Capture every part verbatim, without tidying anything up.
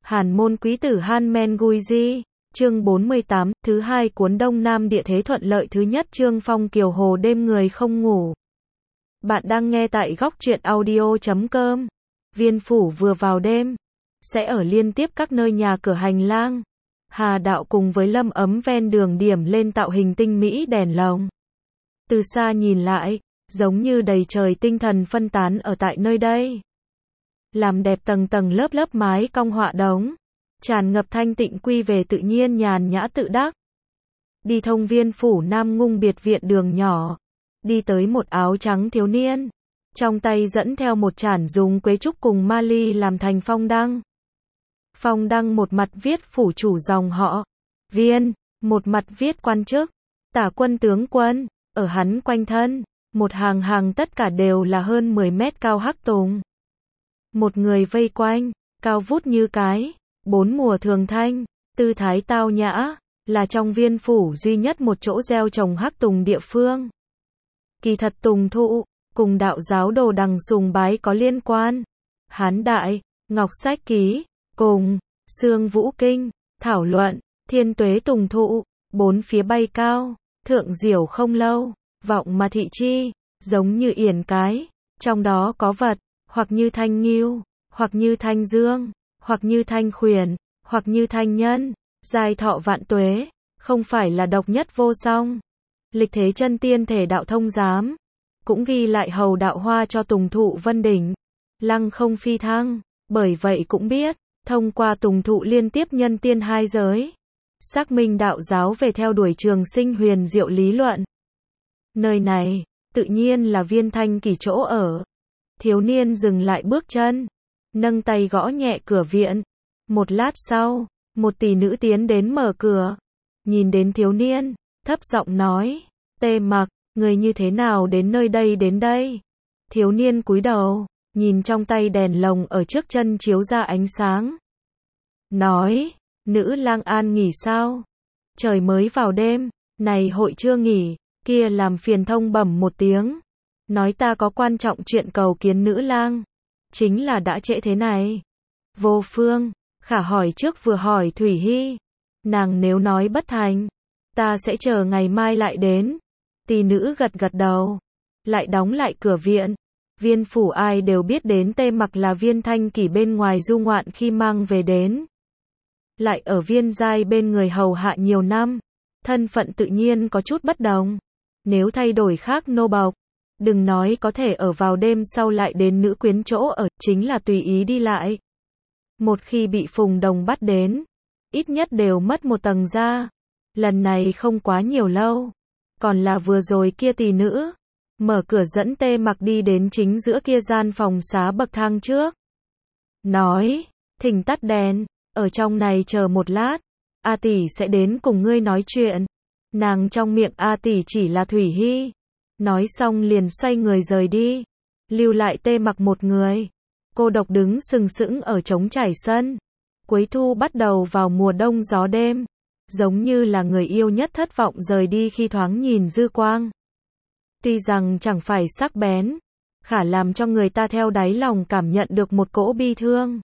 Hàn môn quý tử Han Men Gui Di, chương bốn mươi tám, thứ hai cuốn Đông Nam địa thế thuận lợi thứ nhất chương Phong Kiều Hồ đêm người không ngủ. Bạn đang nghe tại góc truyện audio chấm com. Viên phủ vừa vào đêm, sẽ ở liên tiếp các nơi nhà cửa hành lang. Hà đạo cùng với Lâm Ấm ven đường điểm lên tạo hình tinh mỹ đèn lồng. Từ xa nhìn lại, giống như đầy trời tinh thần phân tán ở tại nơi đây. Làm đẹp tầng tầng lớp lớp mái cong họa đống, tràn ngập thanh tịnh quy về tự nhiên nhàn nhã tự đắc. Đi thông Viên phủ Nam Ngung biệt viện đường nhỏ, đi tới một áo trắng thiếu niên, trong tay dẫn theo một chản dùng quế trúc cùng ma ly làm thành phong đăng. Phong đăng một mặt viết phủ chủ dòng họ Viên, một mặt viết quan chức, tả quân tướng quân, ở hắn quanh thân, một hàng hàng tất cả đều là hơn mười mét cao hắc tùng. Một người vây quanh, cao vút như cái, bốn mùa thường thanh, tư thái tao nhã, là trong Viên phủ duy nhất một chỗ gieo trồng hắc tùng địa phương. Kỳ thật tùng thụ, cùng đạo giáo đồ đằng sùng bái có liên quan. Hán đại, Ngọc Sách Ký, cùng, Sương Vũ Kinh, thảo luận, thiên tuế tùng thụ, bốn phía bay cao, thượng diểu không lâu, vọng mà thị chi, giống như yển cái, trong đó có vật, hoặc như thanh nghiêu, hoặc như thanh dương, hoặc như thanh khuyển, hoặc như thanh nhân, dài thọ vạn tuế, không phải là độc nhất vô song. Lịch thế chân tiên thể đạo thông giám, cũng ghi lại hầu đạo hoa cho tùng thụ vân đỉnh, lăng không phi thăng, bởi vậy cũng biết, thông qua tùng thụ liên tiếp nhân tiên hai giới, xác minh đạo giáo về theo đuổi trường sinh huyền diệu lý luận. Nơi này, tự nhiên là Viên Thanh Kỳ chỗ ở. Thiếu niên dừng lại bước chân, nâng tay gõ nhẹ cửa viện. Một lát sau, một tỷ nữ tiến đến mở cửa, nhìn đến thiếu niên, thấp giọng nói, Tê Mặc, người như thế nào đến nơi đây đến đây? Thiếu niên cúi đầu, nhìn trong tay đèn lồng ở trước chân chiếu ra ánh sáng. Nói, nữ lang an nghỉ sao? Trời mới vào đêm, này hội chưa nghỉ, kia làm phiền thông bẩm một tiếng. Nói ta có quan trọng chuyện cầu kiến nữ lang. Chính là đã trễ thế này. Vô Phương, khả hỏi trước vừa hỏi Thủy Hy. Nàng nếu nói bất thành, ta sẽ chờ ngày mai lại đến. Tỷ nữ gật gật đầu, lại đóng lại cửa viện. Viên phủ ai đều biết đến Tê Mặc là Viên Thanh Kỳ bên ngoài du ngoạn khi mang về đến. Lại ở Viên giai bên người hầu hạ nhiều năm, thân phận tự nhiên có chút bất đồng. Nếu thay đổi khác nô bộc, đừng nói có thể ở vào đêm sau lại đến nữ quyến chỗ ở, chính là tùy ý đi lại. Một khi bị Phùng Đồng bắt đến, ít nhất đều mất một tầng da. Lần này không quá nhiều lâu, còn là vừa rồi kia tỷ nữ, mở cửa dẫn Tê Mặc đi đến chính giữa kia gian phòng xá bậc thang trước. Nói, thỉnh tắt đèn, ở trong này chờ một lát, A tỷ sẽ đến cùng ngươi nói chuyện. Nàng trong miệng A tỷ chỉ là Thủy Hy. Nói xong liền xoay người rời đi, lưu lại Tê Mặc một người, cô độc đứng sừng sững ở trống trải sân. Cuối thu bắt đầu vào mùa đông gió đêm, giống như là người yêu nhất thất vọng rời đi khi thoáng nhìn dư quang. Tuy rằng chẳng phải sắc bén, khả làm cho người ta theo đáy lòng cảm nhận được một cỗ bi thương.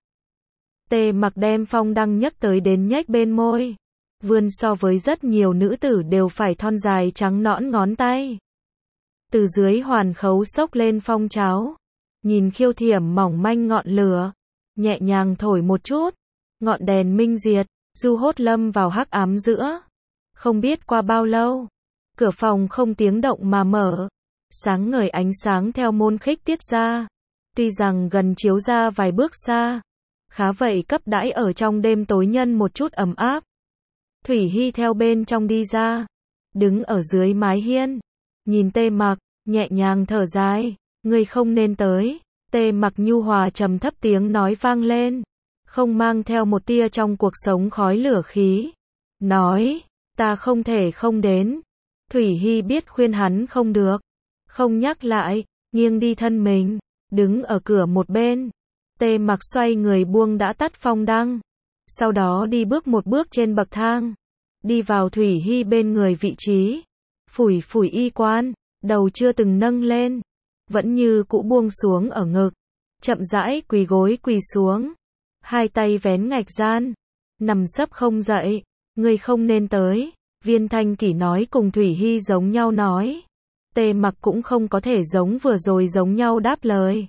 Tê Mặc đem phong đăng nhấc tới đến nhếch bên môi, vươn so với rất nhiều nữ tử đều phải thon dài trắng nõn ngón tay. Từ dưới hoàn khấu xốc lên phong cháo, nhìn khiêu thiểm mỏng manh ngọn lửa, nhẹ nhàng thổi một chút, ngọn đèn minh diệt, du hốt lâm vào hắc ám giữa. Không biết qua bao lâu, cửa phòng không tiếng động mà mở, sáng ngời ánh sáng theo môn khích tiết ra. Tuy rằng gần chiếu ra vài bước xa, khá vậy cấp đãi ở trong đêm tối nhân một chút ấm áp. Thủy Hy theo bên trong đi ra, đứng ở dưới mái hiên, nhìn Tê Mặc, nhẹ nhàng thở dài, ngươi không nên tới. Tê Mặc nhu hòa trầm thấp tiếng nói vang lên, không mang theo một tia trong cuộc sống khói lửa khí. Nói, ta không thể không đến. Thủy Hy biết khuyên hắn không được, không nhắc lại, nghiêng đi thân mình, đứng ở cửa một bên. Tê Mặc xoay người buông đã tắt phong đăng, sau đó đi bước một bước trên bậc thang, đi vào Thủy Hy bên người vị trí, phủi phủi y quan, đầu chưa từng nâng lên, vẫn như cũ buông xuống ở ngực, chậm rãi quỳ gối quỳ xuống. hai tay vén ngạch gian, nằm sấp không dậy, ngươi không nên tới, Viên Thanh Kỷ nói cùng Thủy Hy giống nhau nói. Tề Mặc cũng không có thể giống vừa rồi giống nhau đáp lời.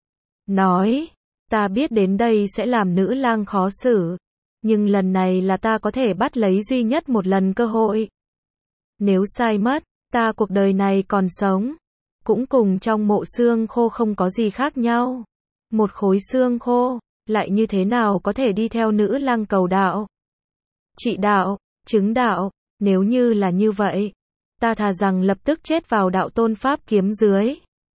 Nói, ta biết đến đây sẽ làm nữ lang khó xử, nhưng lần này là ta có thể bắt lấy duy nhất một lần cơ hội. Nếu sai mất, ta cuộc đời này còn sống, cũng cùng trong mộ xương khô không có gì khác nhau. Một khối xương khô, lại như thế nào có thể đi theo nữ lang cầu đạo, trị đạo, chứng đạo, nếu như là như vậy, ta thà rằng lập tức chết vào đạo tôn pháp kiếm dưới.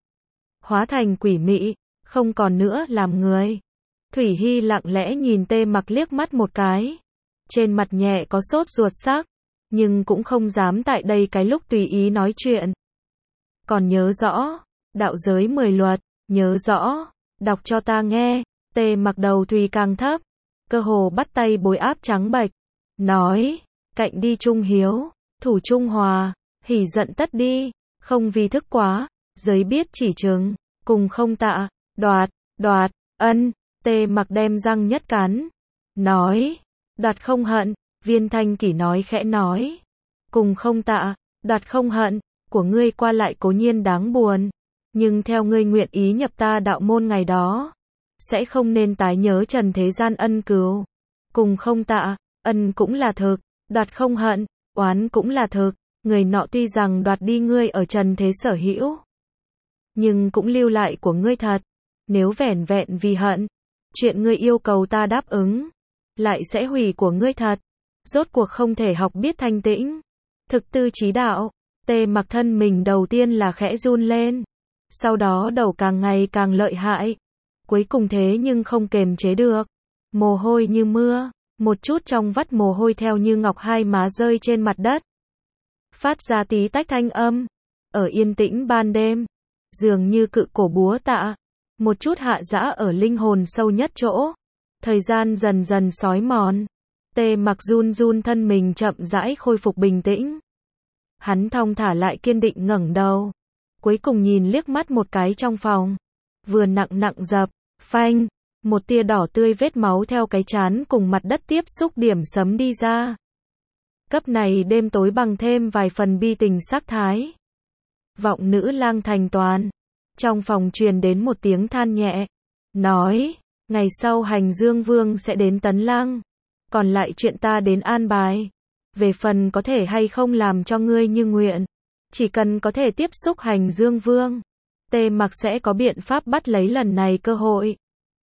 Hóa thành quỷ mị, không còn nữa làm người. Thủy Hy lặng lẽ nhìn Tề Mặc liếc mắt một cái. Trên mặt nhẹ có sốt ruột sắc, nhưng cũng không dám tại đây cái lúc tùy ý nói chuyện. Còn nhớ rõ, đạo giới mười luật, nhớ rõ, đọc cho ta nghe. Tề Mặc đầu Thùy càng thấp, cơ hồ bắt tay bối áp trắng bệch, nói, cạnh đi trung hiếu, thủ trung hòa, hỉ giận tất đi, không vì thức quá, giới biết chỉ trừng, cùng không tạ, đoạt, đoạt, ân. Tề Mặc đem răng nhất cắn, nói, đoạt không hận. Viên Thanh Kỷ nói khẽ nói, cùng không tạ, đoạt không hận, của ngươi qua lại cố nhiên đáng buồn, nhưng theo ngươi nguyện ý nhập ta đạo môn ngày đó, sẽ không nên tái nhớ trần thế gian ân cứu. Cùng không tạ, ân cũng là thực, đoạt không hận, oán cũng là thực, người nọ tuy rằng đoạt đi ngươi ở trần thế sở hữu, nhưng cũng lưu lại của ngươi thật. Nếu vẻn vẹn vì hận, chuyện ngươi yêu cầu ta đáp ứng, lại sẽ hủy của ngươi thật. Rốt cuộc không thể học biết thanh tĩnh, thực tư chí đạo. Tề Mặc thân mình đầu tiên là khẽ run lên, sau đó đầu càng ngày càng lợi hại, cuối cùng thế nhưng không kềm chế được, mồ hôi như mưa, một chút trong vắt mồ hôi theo như ngọc hai má rơi trên mặt đất, phát ra tí tách thanh âm. Ở yên tĩnh ban đêm, dường như cự cổ búa tạ, một chút hạ dã ở linh hồn sâu nhất chỗ. Thời gian dần dần sói mòn, Tề Mặc run run thân mình chậm rãi khôi phục bình tĩnh. Hắn thong thả lại kiên định ngẩng đầu, cuối cùng nhìn liếc mắt một cái trong phòng, vừa nặng nặng dập, phanh, một tia đỏ tươi vết máu theo cái trán cùng mặt đất tiếp xúc điểm sấm đi ra. Cấp này đêm tối bằng thêm vài phần bi tình sắc thái. Vọng nữ lang thành toàn. Trong phòng truyền đến một tiếng than nhẹ, nói, ngày sau Hành Dương Vương sẽ đến Tấn Lăng, còn lại chuyện ta đến an bài. Về phần có thể hay không làm cho ngươi như nguyện, chỉ cần có thể tiếp xúc Hành Dương Vương, Tề Mặc sẽ có biện pháp bắt lấy lần này cơ hội.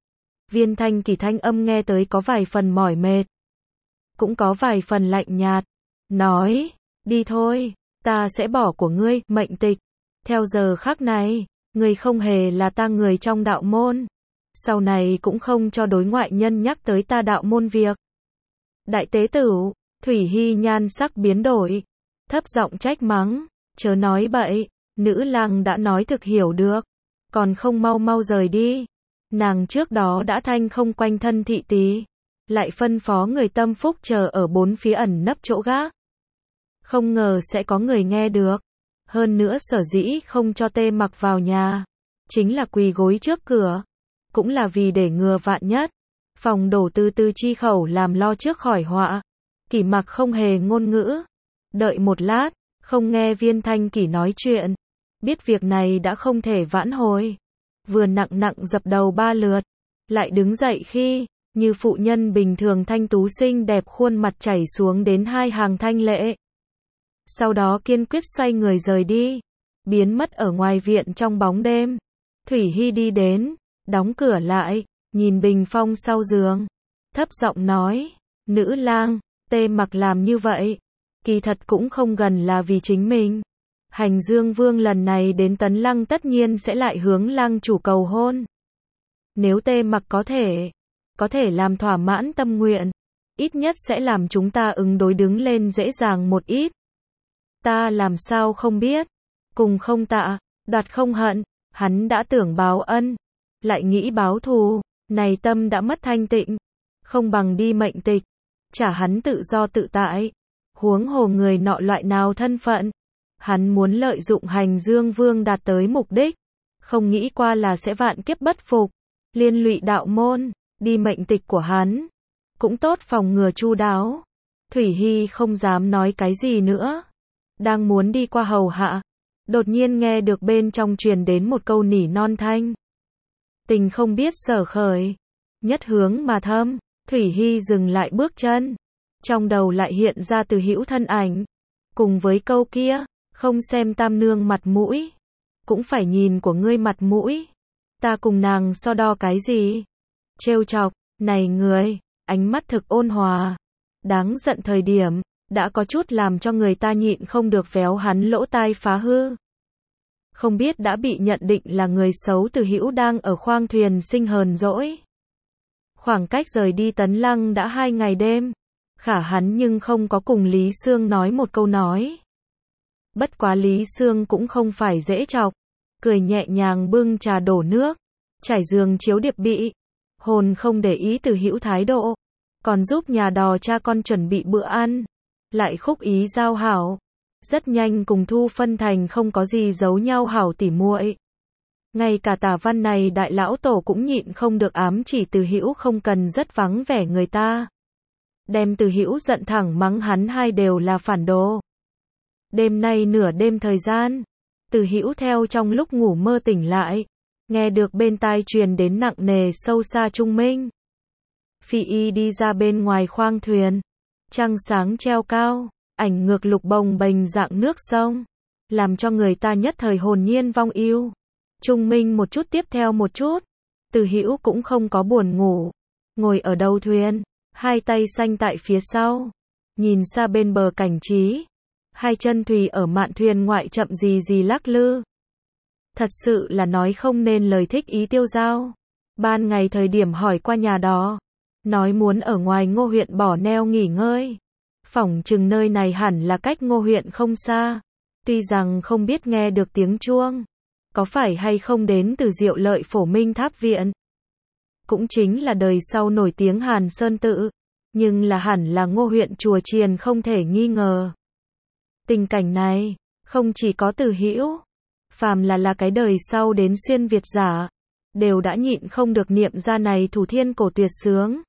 Viên Thanh Kỷ thanh âm nghe tới có vài phần mỏi mệt, cũng có vài phần lạnh nhạt, nói, đi thôi, ta sẽ bỏ của ngươi, mệnh tịch. Theo giờ khắc này, ngươi không hề là ta người trong đạo môn, sau này cũng không cho đối ngoại nhân nhắc tới ta đạo môn việc. Đại tế tử, Thủy Hy nhan sắc biến đổi, thấp giọng trách mắng, chớ nói bậy, nữ lang đã nói thực hiểu được, còn không mau mau rời đi. Nàng trước đó đã thanh không quanh thân thị tý, lại phân phó người tâm phúc chờ ở bốn phía ẩn nấp chỗ gác. Không ngờ sẽ có người nghe được. Hơn nữa sở dĩ không cho Tề Mặc vào nhà, chính là quỳ gối trước cửa, cũng là vì để ngừa vạn nhất, phòng đổ từ từ chi khẩu làm lo trước khỏi họa. Kỷ Mặc không hề ngôn ngữ, đợi một lát, không nghe Viên Thanh Kỷ nói chuyện, biết việc này đã không thể vãn hồi, vừa nặng nặng dập đầu ba lượt, lại đứng dậy khi, như phụ nhân bình thường thanh tú xinh đẹp khuôn mặt chảy xuống đến hai hàng thanh lệ. Sau đó kiên quyết xoay người rời đi, biến mất ở ngoài viện trong bóng đêm. Thủy Hy đi đến, đóng cửa lại, nhìn bình phong sau giường, thấp giọng nói, nữ lang, Tề Mặc làm như vậy, kỳ thật cũng không gần là vì chính mình. Hành Dương Vương lần này đến Tấn Lăng tất nhiên sẽ lại hướng lang chủ cầu hôn. Nếu Tề Mặc có thể, có thể làm thỏa mãn tâm nguyện, ít nhất sẽ làm chúng ta ứng đối đứng lên dễ dàng một ít. Ta làm sao không biết, cùng không tạ, đoạt không hận, hắn đã tưởng báo ân, lại nghĩ báo thù, này tâm đã mất thanh tịnh, không bằng đi mệnh tịch, trả hắn tự do tự tại. Huống hồ người nọ loại nào thân phận, hắn muốn lợi dụng Hành Dương Vương đạt tới mục đích, không nghĩ qua là sẽ vạn kiếp bất phục, liên lụy đạo môn, đi mệnh tịch của hắn, cũng tốt phòng ngừa chu đáo. Thủy Hy không dám nói cái gì nữa, đang muốn đi qua hầu hạ, đột nhiên nghe được bên trong truyền đến một câu nỉ non thanh. Tình không biết sở khởi, nhất hướng mà thâm. Thủy Hy dừng lại bước chân, trong đầu lại hiện ra Từ Hữu thân ảnh, cùng với câu kia, không xem tam nương mặt mũi, cũng phải nhìn của ngươi mặt mũi. Ta cùng nàng so đo cái gì? Trêu chọc, này người, ánh mắt thực ôn hòa, đáng giận thời điểm, đã có chút làm cho người ta nhịn không được véo hắn lỗ tai phá hư. Không biết đã bị nhận định là người xấu Từ Hữu đang ở khoang thuyền sinh hờn dỗi. Khoảng cách rời đi Tấn Lăng đã hai ngày đêm, khả hắn nhưng không có cùng Lý Sương nói một câu nói. Bất quá Lý Sương cũng không phải dễ chọc, cười nhẹ nhàng bưng trà đổ nước, trải giường chiếu điệp bị, hồn không để ý Từ Hữu thái độ, còn giúp nhà đò cha con chuẩn bị bữa ăn, lại khúc ý giao hảo, rất nhanh cùng Thu phân thành không có gì giấu nhau hảo tỉ muội. Ngay cả Tả Văn này đại lão tổ cũng nhịn không được ám chỉ Từ Hữu không cần rất vắng vẻ người ta. Đem Từ Hữu giận thẳng mắng hắn hai đều là phản đồ. Đêm nay nửa đêm thời gian, Từ Hữu theo trong lúc ngủ mơ tỉnh lại, nghe được bên tai truyền đến nặng nề sâu xa trung minh. Phi y đi ra bên ngoài khoang thuyền, trăng sáng treo cao, ảnh ngược lục bồng bềnh dạng nước sông, làm cho người ta nhất thời hồn nhiên vong yêu. Trung minh một chút tiếp theo một chút, Từ Hữu cũng không có buồn ngủ, ngồi ở đầu thuyền, hai tay xanh tại phía sau, nhìn xa bên bờ cảnh trí, hai chân thùy ở mạn thuyền ngoại chậm gì gì lắc lư. Thật sự là nói không nên lời thích ý tiêu dao. Ban ngày thời điểm hỏi qua nhà đó, nói muốn ở ngoài Ngô huyện bỏ neo nghỉ ngơi. Phỏng chừng nơi này hẳn là cách Ngô huyện không xa. Tuy rằng không biết nghe được tiếng chuông, có phải hay không đến từ Diệu Lợi Phổ Minh Tháp Viện. Cũng chính là đời sau nổi tiếng Hàn Sơn Tự, nhưng là hẳn là Ngô huyện chùa chiền không thể nghi ngờ. Tình cảnh này, không chỉ có Từ Hữu, phàm là là cái đời sau đến xuyên Việt giả, đều đã nhịn không được niệm ra này thủ thiên cổ tuyệt sướng.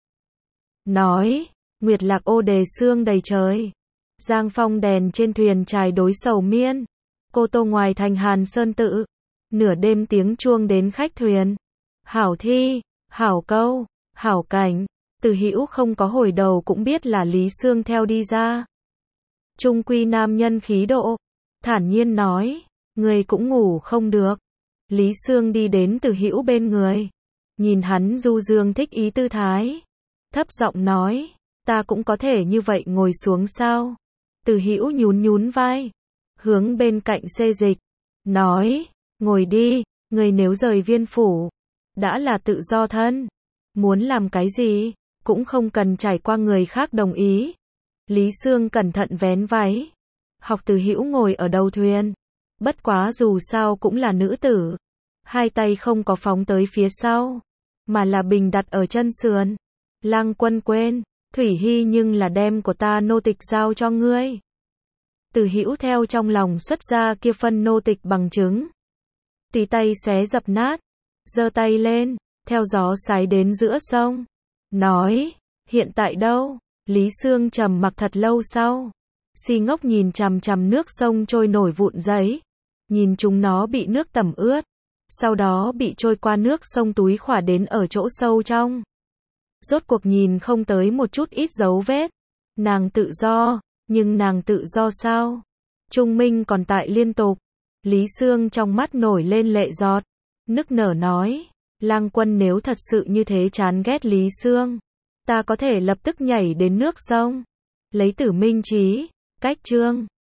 Nói, nguyệt lạc ô đề sương đầy trời, giang phong đèn trên thuyền trài đối sầu miên, cô tô ngoài thành Hàn Sơn Tự, nửa đêm tiếng chuông đến khách thuyền. Hảo thi, hảo câu, hảo cảnh, Từ Hữu không có hồi đầu cũng biết là Lý Sương theo đi ra. Trung quy nam nhân khí độ, thản nhiên nói, người cũng ngủ không được. Lý Sương đi đến Từ Hữu bên người, nhìn hắn du dương thích ý tư thái, thấp giọng nói, ta cũng có thể như vậy ngồi xuống sao? Từ Hữu nhún nhún vai, hướng bên cạnh xê dịch, nói, ngồi đi, người nếu rời Viên phủ, đã là tự do thân, muốn làm cái gì, cũng không cần trải qua người khác đồng ý. Lý Sương cẩn thận vén váy, học Từ Hữu ngồi ở đầu thuyền, bất quá dù sao cũng là nữ tử, hai tay không có phóng tới phía sau, mà là bình đặt ở chân sườn. Lăng Quân quên, Thủy Hy nhưng là đem của ta nô tịch giao cho ngươi. Từ Hữu theo trong lòng xuất ra kia phân nô tịch bằng chứng, tùy tay xé dập nát, giơ tay lên, theo gió sái đến giữa sông, nói, hiện tại đâu? Lý Sương trầm mặc thật lâu sau, si ngốc nhìn chằm chằm nước sông trôi nổi vụn giấy, nhìn chúng nó bị nước tẩm ướt, sau đó bị trôi qua nước sông túi khỏa đến ở chỗ sâu trong. Rốt cuộc nhìn không tới một chút ít dấu vết. Nàng tự do, nhưng nàng tự do sao? Trung minh còn tại liên tục. Lý Sương trong mắt nổi lên lệ giọt, nức nở nói, Lang Quân nếu thật sự như thế chán ghét Lý Sương, ta có thể lập tức nhảy đến nước sông, lấy Tử Minh Chí, cách chương